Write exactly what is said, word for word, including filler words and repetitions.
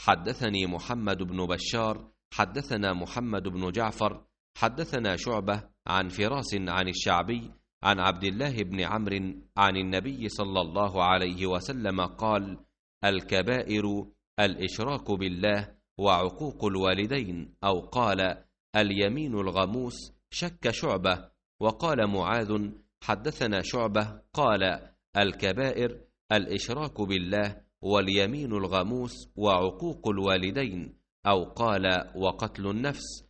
حدثني محمد بن بشار حدثنا محمد بن جعفر حدثنا شعبة عن فراس عن الشعبي عن عبد الله بن عمرو عن النبي صلى الله عليه وسلم قال: الكبائر الإشراك بالله وعقوق الوالدين، أو قال اليمين الغموس. شك شعبة. وقال معاذ: حدثنا شعبة قال: الكبائر الإشراك بالله واليمين الغموس وعقوق الوالدين، أو قال وقتل النفس.